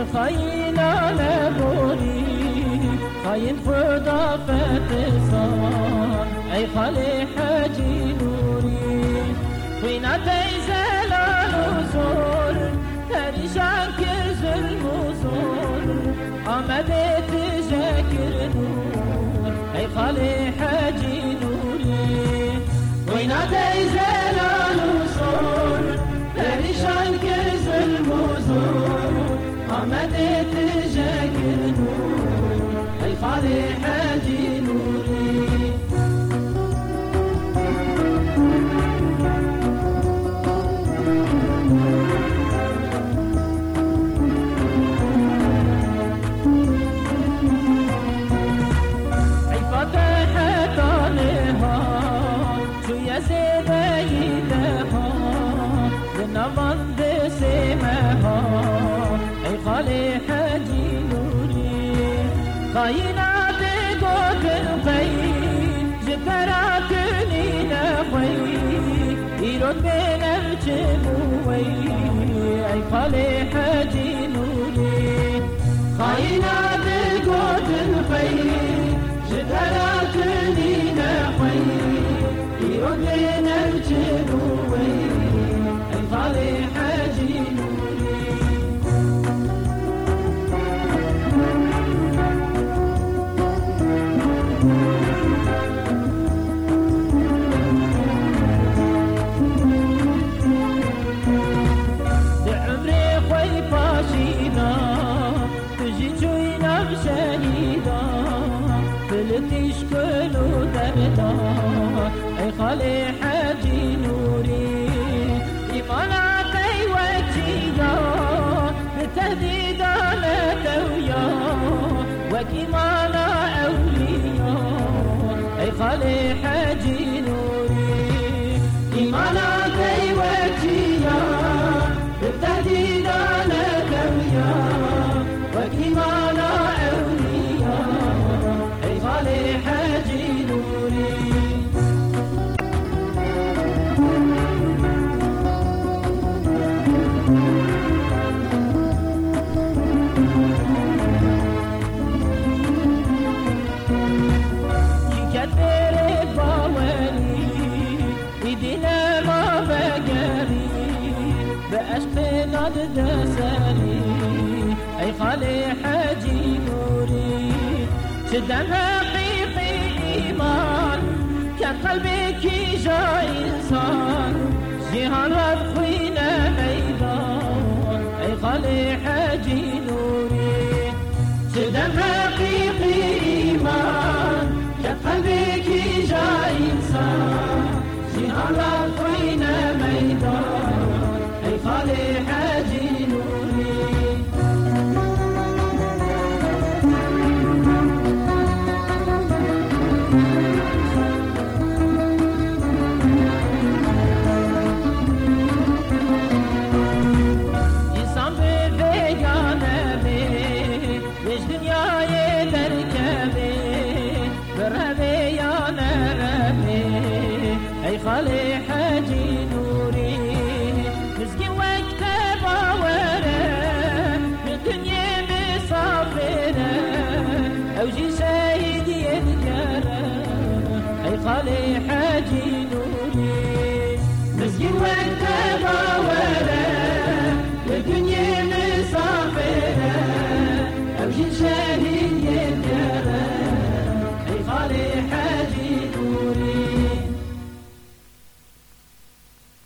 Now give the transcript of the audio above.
خاينا لبوري خاين خدا فتسان اي خالي حاجي نوري خينا تيزل الوزور تريشان كرز المزور عمدت جاكر نور اي خالي حاجي نوري خينا تيزل الوزور تريشان كرز المزور عمدت جاكر نور اي خالي حاجي نوري نمان بسمها اي خالي حاجي نوري خاينا بقوت الخير جتراكني نخوي يرد بنفسي بوي اي خالي حاجي نوري خاينا بقوت الخير جتراكني نخوي يرد بنفسي بوي خالي حاجي نوري بعمري خوي فاشينا تجي جوينا بشهيدا فلتيش كلو دردا اي خالي حاجي نوري إيماناتي وجيا بتهديد على تويا وكيمانا أولياء أي خالي حاجي نوري إيماناتي وجيا بتهديد على تويا وكيمانا أولياء أي خالي حاجي نوري بأشقنا دساري أي خالي حاجي نوري شدم حقيقي إيمان كان قلبك جاء إنسان جهان ربخينا ميدان أي خالي حاجي نوري شدم حقيقي إيمان كان قلبك جاء إنسان جهان ربخينا ميدان أي خالي حاجي نوري إنسان بفيقانا بي ليش دنياي تركبي بربي يا نربي أي خالي حاجي نوري مسكين وقت باوره بالدنيا مسافره أوجي شهيد يذكره أي خالي